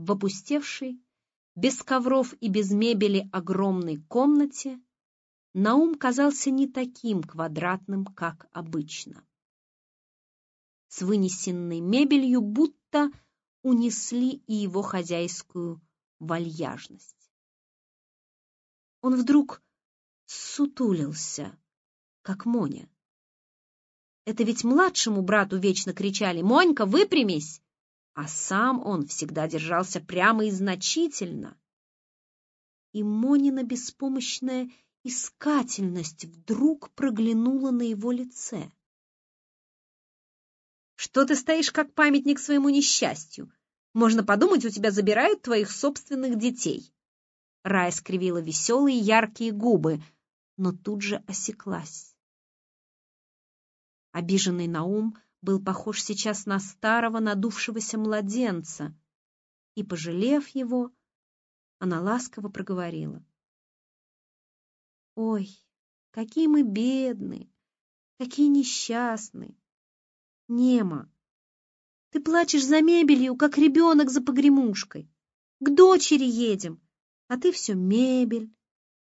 В опустевшей, без ковров и без мебели огромной комнате Наум казался не таким квадратным, как обычно. С вынесенной мебелью будто унесли и его хозяйскую вальяжность. Он вдруг ссутулился, как Моня. Это ведь младшему брату вечно кричали: «Монька, выпрямись!» А сам он всегда держался прямо и значительно. И Монина беспомощная искательность вдруг проглянула на его лице. «Что ты стоишь, как памятник своему несчастью? Можно подумать, у тебя забирают твоих собственных детей». Рая скривила веселые яркие губы, но тут же осеклась. Обиженный Наум был похож сейчас на старого надувшегося младенца, и, пожалев его, она ласково проговорила: «Ой, какие мы бедные, какие несчастные! Нема, ты плачешь за мебелью, как ребенок за погремушкой. К дочери едем, а ты все мебель».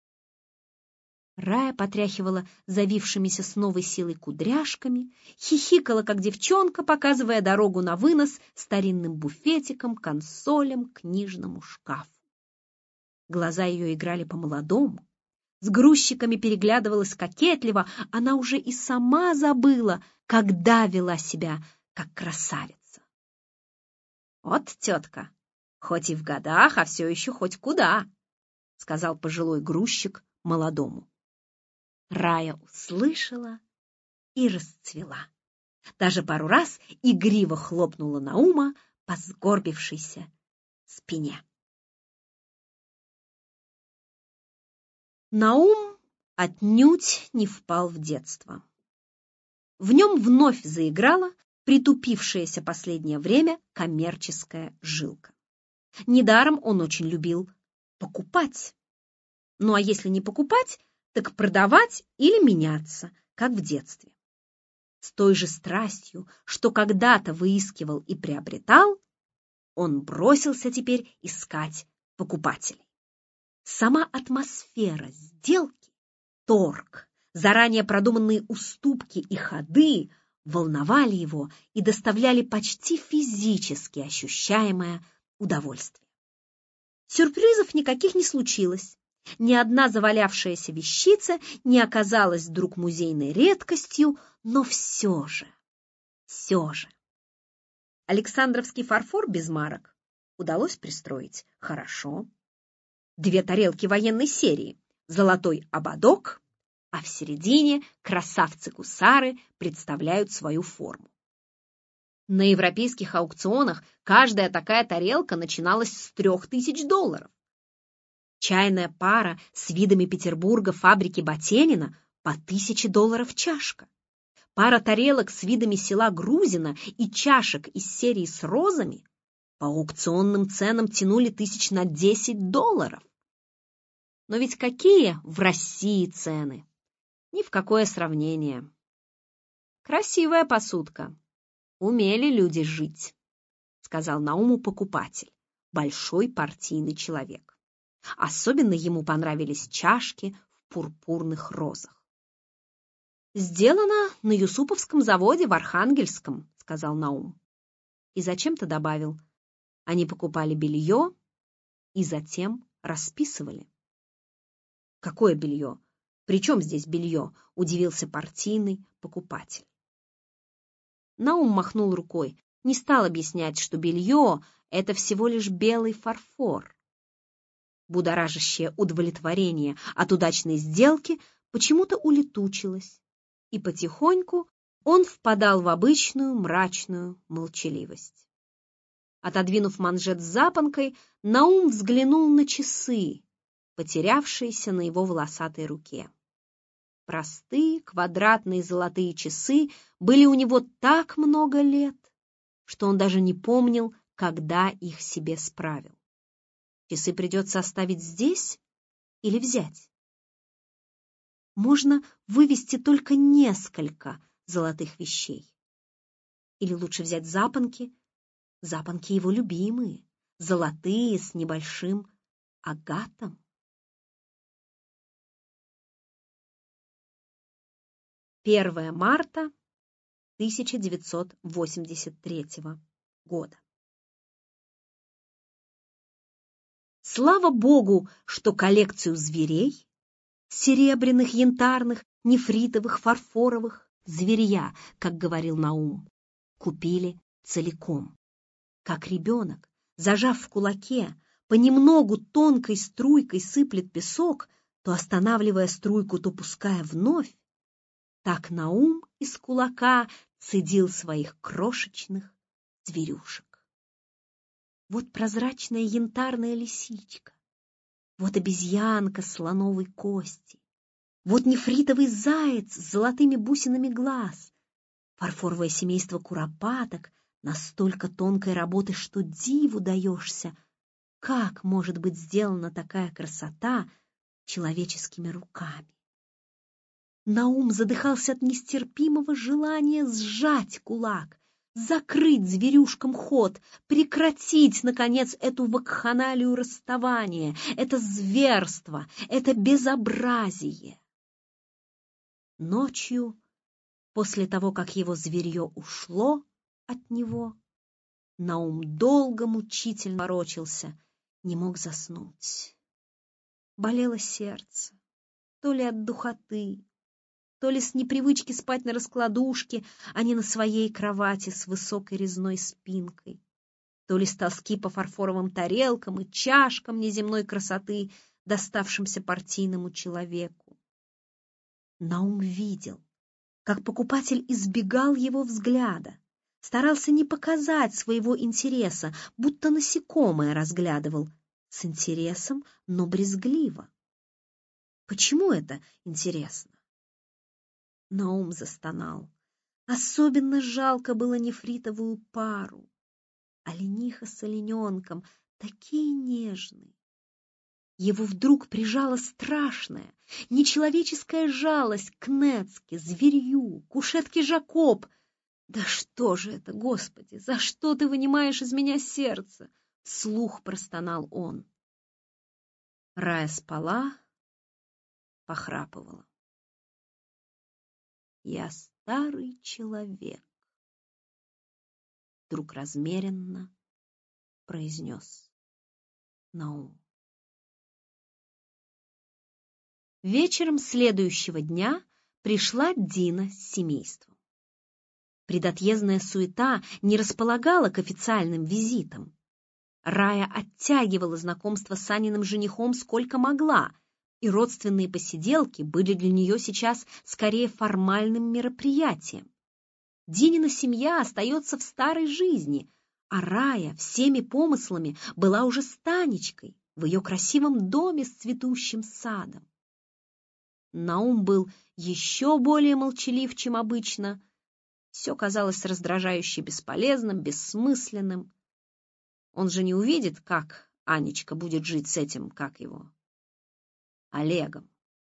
Рая потряхивала завившимися с новой силой кудряшками, хихикала, как девчонка, показывая дорогу на вынос старинным буфетиком, консолям, книжному шкафу. Глаза ее играли по-молодому, с грузчиками переглядывалась кокетливо, она уже и сама забыла, когда вела себя как красавица. «Вот тетка, хоть и в годах, а все еще хоть куда», — сказал пожилой грузчик молодому. Рая услышала и расцвела. Даже пару раз игриво хлопнула Наума по сгорбившейся спине. Наум отнюдь не впал в детство. В нем вновь заиграла притупившаяся последнее время коммерческая жилка. Недаром он очень любил покупать. Ну а если не покупать, так продавать или меняться, как в детстве. С той же страстью, что когда-то выискивал и приобретал, он бросился теперь искать покупателей. Сама атмосфера сделки, торг, заранее продуманные уступки и ходы волновали его и доставляли почти физически ощущаемое удовольствие. Сюрпризов никаких не случилось. Ни одна завалявшаяся вещица не оказалась вдруг музейной редкостью, но все же. Александровский фарфор без марок удалось пристроить хорошо. 2 тарелки военной серии, золотой ободок, а в середине красавцы-гусары представляют свою форму. На европейских аукционах каждая такая тарелка начиналась с $3000. Чайная пара с видами Петербурга фабрики Ботенина по $1000 чашка. Пара тарелок с видами села Грузино и чашек из серии с розами по аукционным ценам тянули $10 на 10. Но ведь какие в России цены? Ни в какое сравнение. Красивая посудка. Умели люди жить, сказал Науму покупатель, большой партийный человек. Особенно ему понравились чашки в пурпурных розах. «Сделано на Юсуповском заводе в Архангельском», — сказал Наум. И зачем-то добавил: они покупали белье и затем расписывали. «Какое белье? При чем здесь белье?» — удивился партийный покупатель. Наум махнул рукой, не стал объяснять, что белье — это всего лишь белый фарфор. Будоражащее удовлетворение от удачной сделки почему-то улетучилось, и потихоньку он впадал в обычную мрачную молчаливость. Отодвинув манжет с запонкой, Наум взглянул на часы, потерявшиеся на его волосатой руке. Простые квадратные золотые часы были у него так много лет, что он даже не помнил, когда их себе справил. Часы придется оставить здесь или взять? Можно вывести только несколько золотых вещей. Или лучше взять запонки? Запонки его любимые, золотые с небольшим агатом. 1 марта 1983 года. Слава Богу, что коллекцию зверей, серебряных, янтарных, нефритовых, фарфоровых, зверья, как говорил Наум, купили целиком. Как ребенок, зажав в кулаке, понемногу тонкой струйкой сыплет песок, то останавливая струйку, то пуская вновь, так Наум из кулака цедил своих крошечных зверюшек. Вот прозрачная янтарная лисичка, вот обезьянка слоновой кости, вот нефритовый заяц с золотыми бусинами глаз, фарфоровое семейство куропаток настолько тонкой работы, что диву даешься, как может быть сделана такая красота человеческими руками. Наум задыхался от нестерпимого желания сжать кулак, закрыть зверюшкам ход, прекратить, наконец, эту вакханалию расставания, это зверство, это безобразие. Ночью, после того, как его зверье ушло от него, Наум долго мучительно ворочался, не мог заснуть. Болело сердце, то ли от духоты, то ли с непривычки спать на раскладушке, а не на своей кровати с высокой резной спинкой, то ли с тоски по фарфоровым тарелкам и чашкам неземной красоты, доставшимся партийному человеку. Наум видел, как покупатель избегал его взгляда, старался не показать своего интереса, будто насекомое разглядывал, с интересом, но брезгливо. Почему это интересно? Наум застонал. Особенно жалко было нефритовую пару. Олениха с олененком, такие нежные. Его вдруг прижала страшная, нечеловеческая жалость к Нецке, зверью, кушетке Жакоб. «Да что же это, Господи, за что ты вынимаешь из меня сердце?» — вслух простонал он. Рая спала, похрапывала. «Я старый человек», — вдруг размеренно произнес Наум. Вечером следующего дня пришла Дина с семейством. Предотъездная суета не располагала к официальным визитам. Рая оттягивала знакомство с Аниным женихом сколько могла, и родственные посиделки были для нее сейчас скорее формальным мероприятием. Динина семья остается в старой жизни, а Рая всеми помыслами была уже с Танечкой в ее красивом доме с цветущим садом. Наум был еще более молчалив, чем обычно. Все казалось раздражающе бесполезным, бессмысленным. Он же не увидит, как Анечка будет жить с этим, как его, Олегом.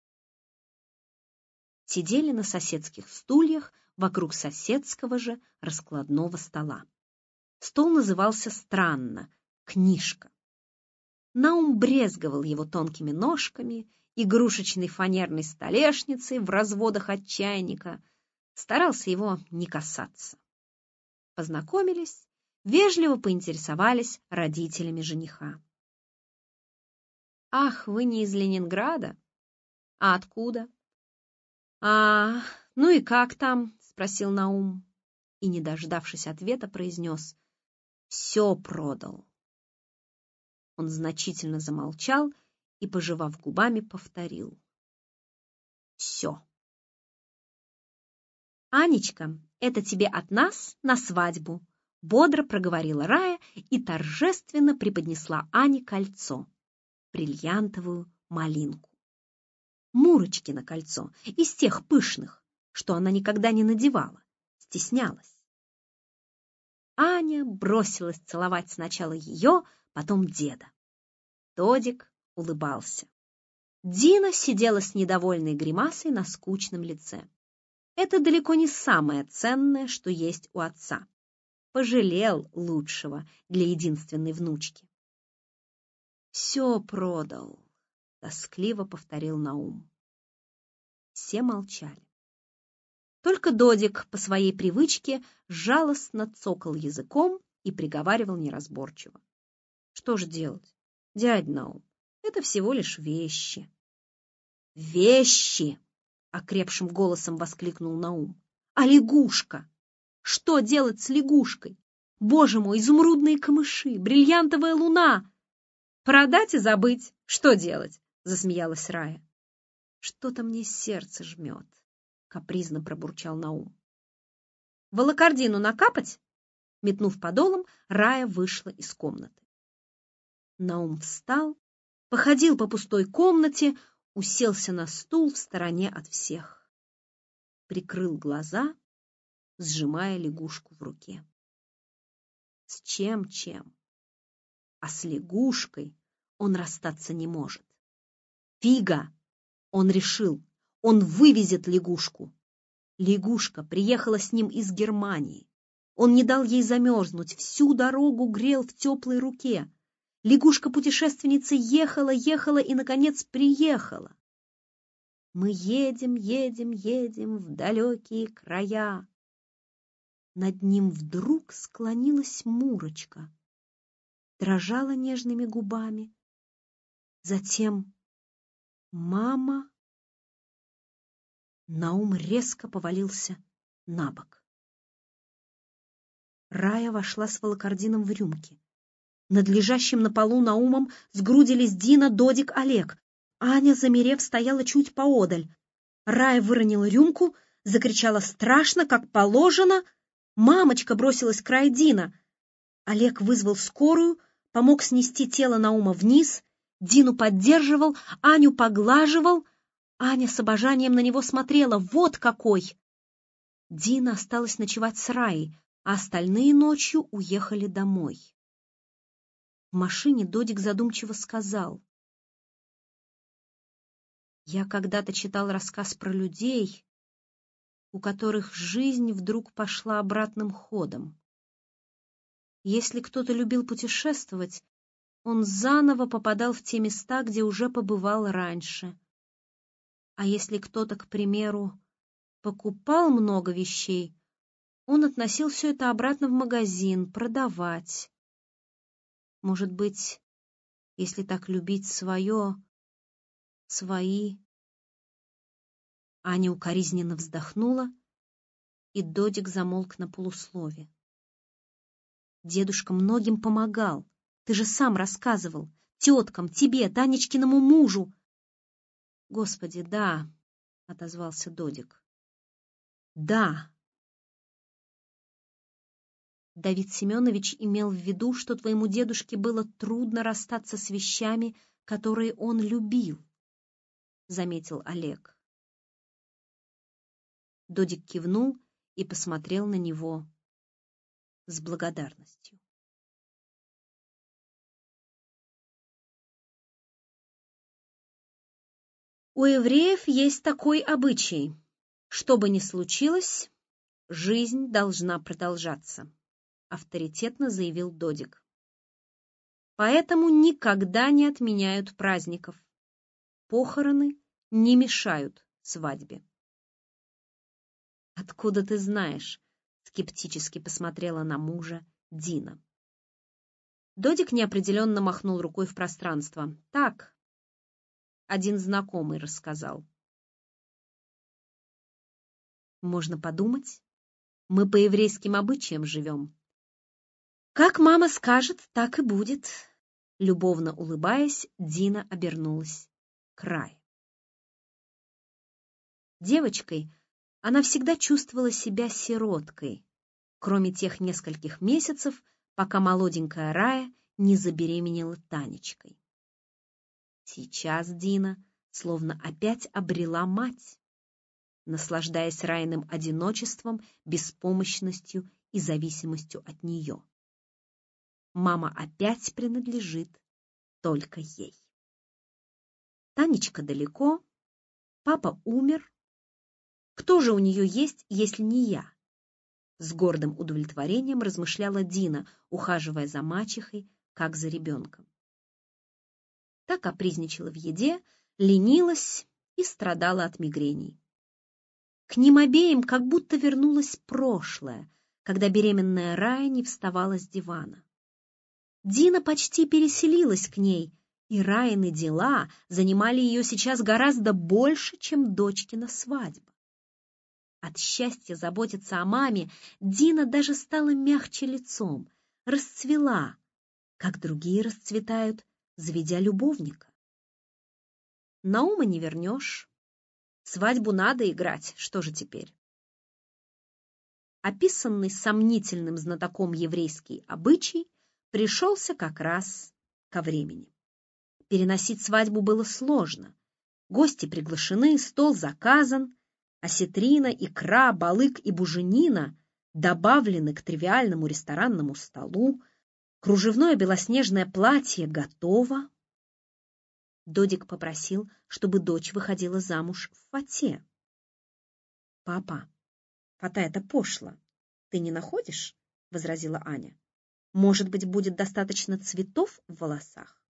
Сидели на соседских стульях вокруг соседского же раскладного стола. Стол назывался странно — книжка. Наум брезговал его тонкими ножками, игрушечной фанерной столешницей в разводах от чайника, старался его не касаться. Познакомились, вежливо поинтересовались родителями жениха. «Ах, вы не из Ленинграда? А откуда?» Ну и как там?» — спросил Наум. И, не дождавшись ответа, произнес: «Все продал». Он значительно замолчал и, пожевав губами, повторил: «Все». «Анечка, это тебе от нас на свадьбу», — бодро проговорила Рая и торжественно преподнесла Ане кольцо, бриллиантовую малинку. Мурочкино кольцо, из тех пышных, что она никогда не надевала, стеснялась. Аня бросилась целовать сначала ее, потом деда. Тодик улыбался. Дина сидела с недовольной гримасой на скучном лице. Это далеко не самое ценное, что есть у отца. Пожалел лучшего для единственной внучки. Все продал, тоскливо повторил Наум. Все молчали. Только Додик по своей привычке жалостно цокал языком и приговаривал неразборчиво. Что же делать, дядя Наум? Это всего лишь вещи. Вещи! Окрепшим голосом воскликнул Наум. А лягушка? Что делать с лягушкой? Боже мой, изумрудные камыши, бриллиантовая луна! Продать и забыть. Что делать? Засмеялась Рая. Что-то мне сердце жмет, капризно пробурчал Наум. Волокордину накапать? Метнув подолом, Рая вышла из комнаты. Наум встал, походил по пустой комнате, уселся на стул в стороне от всех. Прикрыл глаза, сжимая лягушку в руке. С чем? А с лягушкой он расстаться не может. Фига! Он решил, он вывезет лягушку. Лягушка приехала с ним из Германии. Он не дал ей замерзнуть, всю дорогу грел в теплой руке. Лягушка-путешественница ехала и, наконец, приехала. Мы едем в далекие края. Над ним вдруг склонилась Мурочка, дрожала нежными губами. Затем мама. Наум резко повалился на бок. Рая вошла с волокордином в рюмки. Над лежащим на полу Наумом сгрудились Дина, Додик, Олег. Аня, замерев, стояла чуть поодаль. Рая выронила рюмку, закричала страшно, как положено. Мамочка бросилась к краю Дина. Олег вызвал скорую, помог снести тело Наума вниз. Дину поддерживал, Аню поглаживал. Аня с обожанием на него смотрела. Вот какой! Дина осталась ночевать с Раей, а остальные ночью уехали домой. В машине Додик задумчиво сказал: «Я когда-то читал рассказ про людей, у которых жизнь вдруг пошла обратным ходом. Если кто-то любил путешествовать, он заново попадал в те места, где уже побывал раньше. А если кто-то, к примеру, покупал много вещей, он относил все это обратно в магазин продавать. Может быть, если так любить свое, свои...» Аня укоризненно вздохнула, и Додик замолк на полуслове. «Дедушка многим помогал. Ты же сам рассказывал. Теткам, тебе, Танечкиному мужу». «Господи, да», — отозвался Додик. «Да». Давид Семенович имел в виду, что твоему дедушке было трудно расстаться с вещами, которые он любил, — заметил Олег. Додик кивнул и посмотрел на него с благодарностью. У евреев есть такой обычай. Что бы ни случилось, жизнь должна продолжаться, авторитетно заявил Додик. Поэтому никогда не отменяют праздников. Похороны не мешают свадьбе. «Откуда ты знаешь?» — скептически посмотрела на мужа Дина. Додик неопределенно махнул рукой в пространство. «Так, один знакомый рассказал». «Можно подумать, мы по еврейским обычаям живем. Как мама скажет, так и будет». Любовно улыбаясь, Дина обернулась к Рае. Девочкой она всегда чувствовала себя сироткой, кроме тех нескольких месяцев, пока молоденькая Рая не забеременела Танечкой. Сейчас Дина словно опять обрела мать, наслаждаясь Раиным одиночеством, беспомощностью и зависимостью от нее. Мама опять принадлежит только ей. Танечка далеко, папа умер. Кто же у нее есть, если не я? С гордым удовлетворением размышляла Дина, ухаживая за мачехой, как за ребенком. Та капризничала в еде, ленилась и страдала от мигрений. К ним обеим как будто вернулось прошлое, когда беременная Рая не вставала с дивана. Дина почти переселилась к ней, и Раины дела занимали ее сейчас гораздо больше, чем дочкина свадьба. От счастья заботиться о маме Дина даже стала мягче лицом, расцвела, как другие расцветают, заведя любовника. Наума не вернешь. Свадьбу надо играть, что же теперь? Описанный сомнительным знатоком еврейский обычай пришелся как раз ко времени. Переносить свадьбу было сложно. Гости приглашены, стол заказан, осетрина, икра, балык и буженина добавлены к тривиальному ресторанному столу, кружевное белоснежное платье готово. Додик попросил, чтобы дочь выходила замуж в фате. «Папа, фата — это пошло. Ты не находишь?» — возразила Аня. «Может быть, будет достаточно цветов в волосах?»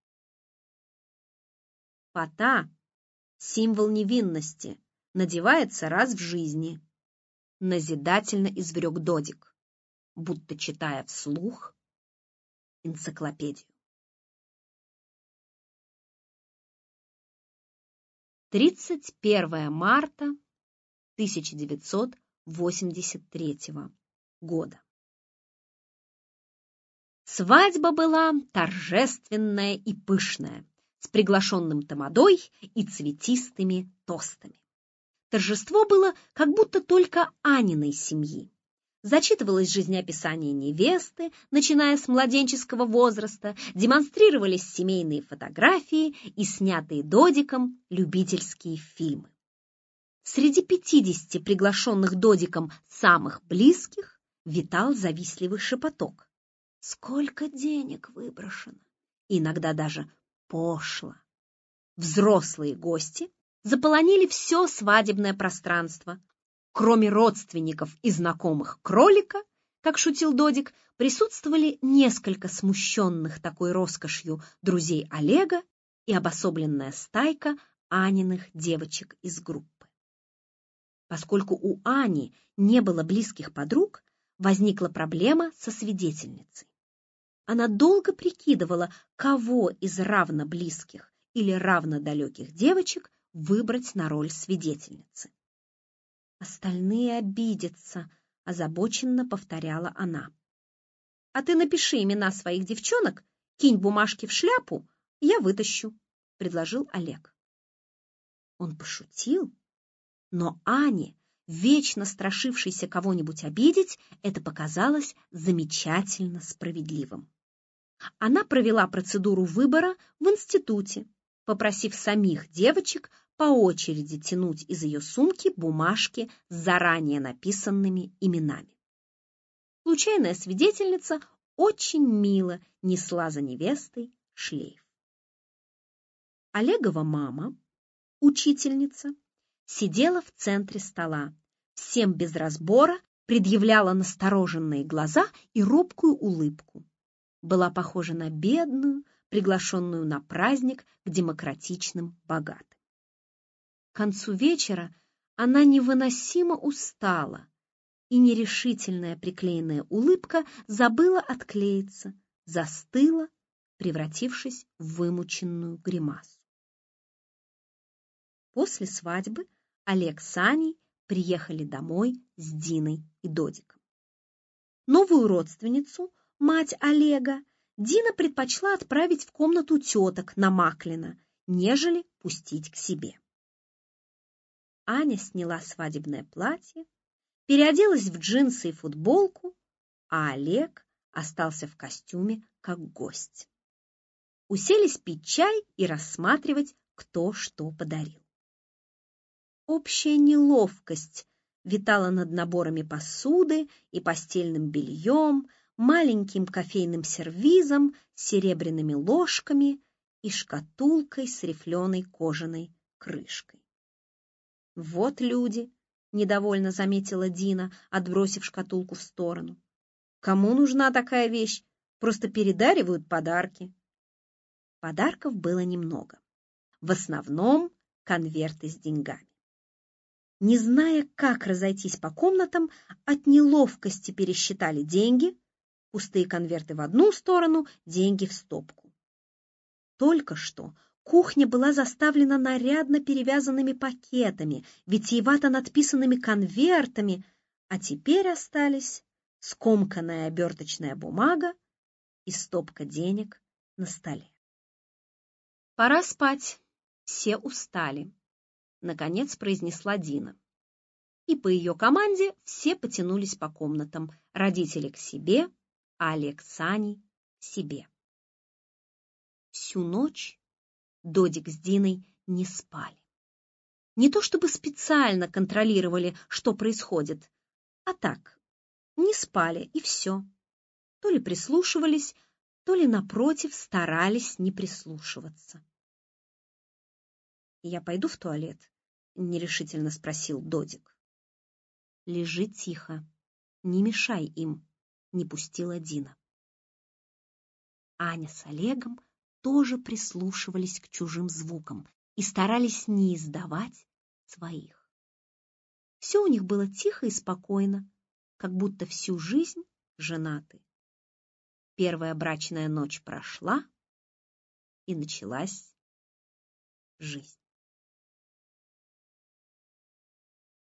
«Фата — символ невинности, надевается раз в жизни», — назидательно изрек Додик, будто читая вслух энциклопедию. 31 марта 1983 года. Свадьба была торжественная и пышная, с приглашенным тамадой и цветистыми тостами. Торжество было как будто только Аниной семьи. Зачитывалось жизнеописание невесты, начиная с младенческого возраста, демонстрировались семейные фотографии и снятые Додиком любительские фильмы. Среди 50 приглашенных Додиком самых близких витал завистливый шепоток. Сколько денег выброшено! Иногда даже пошло. Взрослые гости заполонили все свадебное пространство. Кроме родственников и знакомых кролика, как шутил Додик, присутствовали несколько смущенных такой роскошью друзей Олега и обособленная стайка Аниных девочек из группы. Поскольку у Ани не было близких подруг, возникла проблема со свидетельницей. Она долго прикидывала, кого из равноблизких или равнодалеких девочек выбрать на роль свидетельницы. «Остальные обидятся», — озабоченно повторяла она. «А ты напиши имена своих девчонок, кинь бумажки в шляпу, я вытащу», — предложил Олег. Он пошутил, но Ане, вечно страшившейся кого-нибудь обидеть, это показалось замечательно справедливым. Она провела процедуру выбора в институте, попросив самих девочек по очереди тянуть из ее сумки бумажки с заранее написанными именами. Случайная свидетельница очень мило несла за невестой шлейф. Олегова мама, учительница, сидела в центре стола, всем без разбора предъявляла настороженные глаза и робкую улыбку. Была похожа на бедную, приглашенную на праздник к демократичным богатым. К концу вечера она невыносимо устала, и нерешительная приклеенная улыбка забыла отклеиться, застыла, превратившись в вымученную гримасу. После свадьбы Олег с Аней приехали домой с Диной и Додиком. Новую родственницу, мать Олега, Дина предпочла отправить в комнату теток на Маклина, нежели пустить к себе. Аня сняла свадебное платье, переоделась в джинсы и футболку, а Олег остался в костюме как гость. Уселись пить чай и рассматривать, кто что подарил. Общая неловкость витала над наборами посуды и постельным бельем, маленьким кофейным сервизом, серебряными ложками и шкатулкой с рифленой кожаной крышкой. «Вот люди», — недовольно заметила Дина, отбросив шкатулку в сторону. «Кому нужна такая вещь? Просто передаривают подарки». Подарков было немного. В основном конверты с деньгами. Не зная, как разойтись по комнатам, от неловкости пересчитали деньги, пустые конверты в одну сторону, деньги в стопку. Только что кухня была заставлена нарядно перевязанными пакетами, витиевато надписанными конвертами, а теперь остались скомканная оберточная бумага и стопка денег на столе. «Пора спать, все устали», — наконец произнесла Дина. И по ее команде все потянулись по комнатам, родители к себе, а Олег с Аней к себе. Всю ночь Додик с Диной не спали. Не то чтобы специально контролировали, что происходит, а так, не спали и все. То ли прислушивались, то ли, напротив, старались не прислушиваться. «Я пойду в туалет?» — нерешительно спросил Додик. «Лежи тихо, не мешай им», — не пустила Дина. Аня с Олегом тоже прислушивались к чужим звукам и старались не издавать своих. Все у них было тихо и спокойно, как будто всю жизнь женаты. Первая брачная ночь прошла, и началась жизнь.